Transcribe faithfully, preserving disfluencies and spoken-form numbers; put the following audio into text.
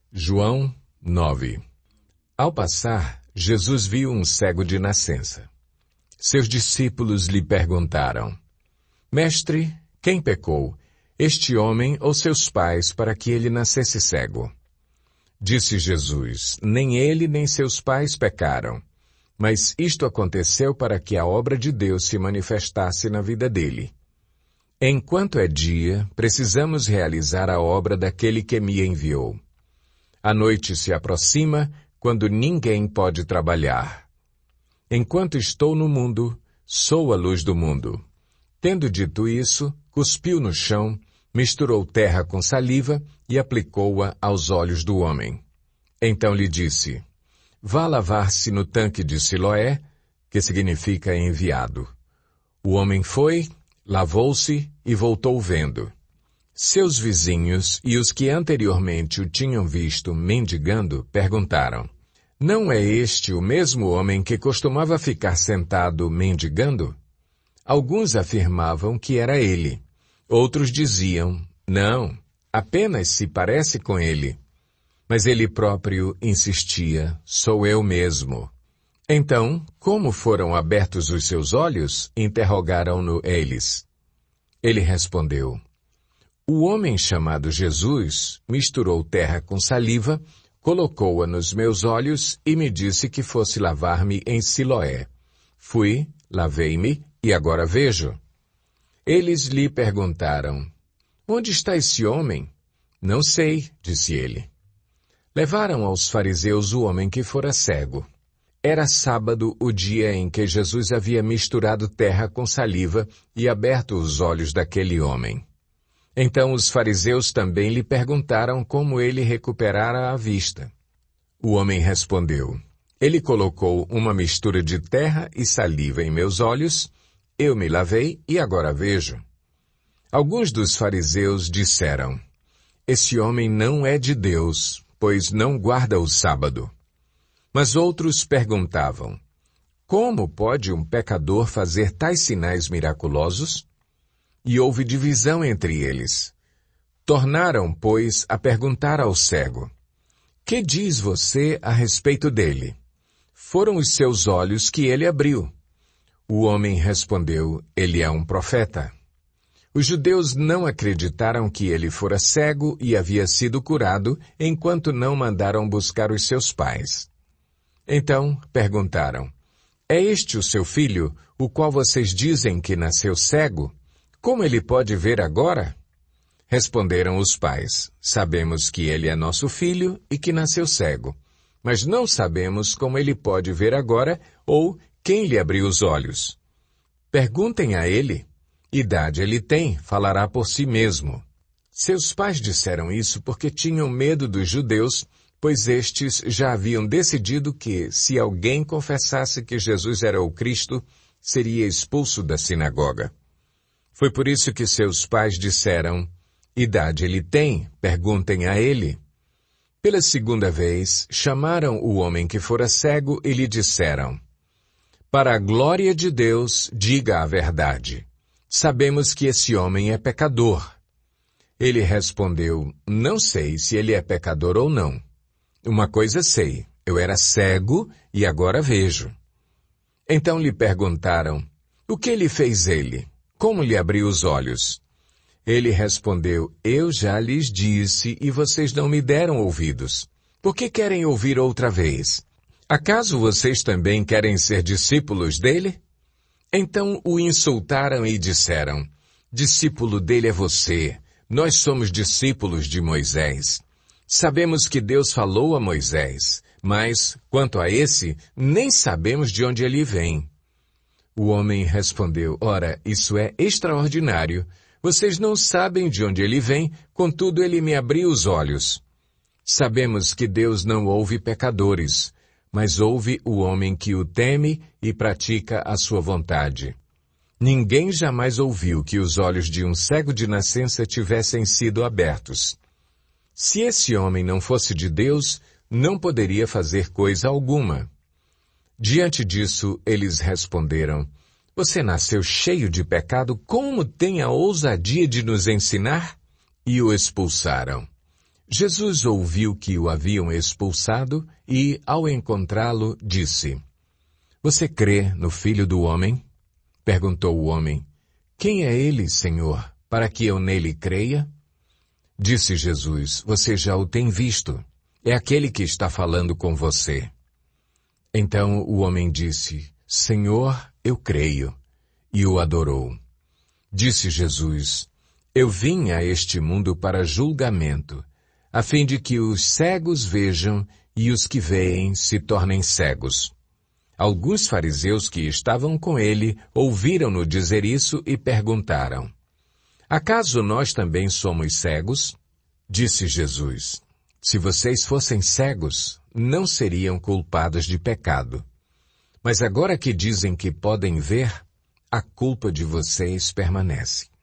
João nove. Ao passar, Jesus viu um cego de nascença. Seus discípulos lhe perguntaram: Mestre, quem pecou, este homem ou seus pais, para que ele nascesse cego? Disse Jesus: Nem ele nem seus pais pecaram, mas isto aconteceu para que a obra de Deus se manifestasse na vida dele. Enquanto é dia, precisamos realizar a obra daquele que me enviou. A noite se aproxima, quando ninguém pode trabalhar. Enquanto estou no mundo, sou a luz do mundo. Tendo dito isso, cuspiu no chão, misturou terra com saliva e aplicou-a aos olhos do homem. Então lhe disse: Vá lavar-se no tanque de Siloé, que significa enviado. O homem foi, lavou-se e voltou vendo. Seus vizinhos e os que anteriormente o tinham visto mendigando perguntaram: Não é este o mesmo homem que costumava ficar sentado mendigando? Alguns afirmavam que era ele. Outros diziam: Não, apenas se parece com ele. Mas ele próprio insistia: Sou eu mesmo. Então, como foram abertos os seus olhos? Interrogaram-no eles. Ele respondeu: O homem chamado Jesus misturou terra com saliva, colocou-a nos meus olhos e me disse que fosse lavar-me em Siloé. Fui, lavei-me e agora vejo. Eles lhe perguntaram: Onde está esse homem? Não sei, disse ele. Levaram aos fariseus o homem que fora cego. Era sábado o dia em que Jesus havia misturado terra com saliva e aberto os olhos daquele homem. Então os fariseus também lhe perguntaram como ele recuperara a vista. O homem respondeu: Ele colocou uma mistura de terra e saliva em meus olhos, eu me lavei e agora vejo. Alguns dos fariseus disseram: Esse homem não é de Deus, pois não guarda o sábado. Mas outros perguntavam: Como pode um pecador fazer tais sinais miraculosos? E houve divisão entre eles. Tornaram, pois, a perguntar ao cego: Que diz você a respeito dele? Foram os seus olhos que ele abriu. O homem respondeu: Ele é um profeta. Os judeus não acreditaram que ele fora cego e havia sido curado, enquanto não mandaram buscar os seus pais. Então perguntaram: É este o seu filho, o qual vocês dizem que nasceu cego? Como ele pode ver agora? Responderam os pais: Sabemos que ele é nosso filho e que nasceu cego, mas não sabemos como ele pode ver agora ou quem lhe abriu os olhos. Perguntem a ele. Idade ele tem, falará por si mesmo. Seus pais disseram isso porque tinham medo dos judeus, pois estes já haviam decidido que, se alguém confessasse que Jesus era o Cristo, seria expulso da sinagoga. Foi por isso que seus pais disseram: Idade ele tem, perguntem a ele. Pela segunda vez, chamaram o homem que fora cego e lhe disseram: Para a glória de Deus, diga a verdade. Sabemos que esse homem é pecador. Ele respondeu: Não sei se ele é pecador ou não. Uma coisa sei, eu era cego e agora vejo. Então lhe perguntaram: O que lhe fez ele? Como lhe abriu os olhos? Ele respondeu: Eu já lhes disse e vocês não me deram ouvidos. Por que querem ouvir outra vez? Acaso vocês também querem ser discípulos dele? Então o insultaram e disseram: Discípulo dele é você, nós somos discípulos de Moisés. Sabemos que Deus falou a Moisés, mas, quanto a esse, nem sabemos de onde ele vem. O homem respondeu: Ora, isso é extraordinário. Vocês não sabem de onde ele vem, contudo ele me abriu os olhos. Sabemos que Deus não ouve pecadores, mas ouve o homem que o teme e pratica a sua vontade. Ninguém jamais ouviu que os olhos de um cego de nascença tivessem sido abertos. Se esse homem não fosse de Deus, não poderia fazer coisa alguma. Diante disso, eles responderam: Você nasceu cheio de pecado, como tem a ousadia de nos ensinar? E o expulsaram. Jesus ouviu que o haviam expulsado e, ao encontrá-lo, disse: Você crê no Filho do Homem? Perguntou o homem: Quem é ele, Senhor, para que eu nele creia? Disse Jesus: Você já o tem visto. É aquele que está falando com você. Então o homem disse: Senhor, eu creio. E o adorou. Disse Jesus: Eu vim a este mundo para julgamento, a fim de que os cegos vejam e os que veem se tornem cegos. Alguns fariseus que estavam com ele ouviram-no dizer isso e perguntaram: Acaso nós também somos cegos? Disse Jesus: Se vocês fossem cegos, não seriam culpados de pecado. Mas agora que dizem que podem ver, a culpa de vocês permanece.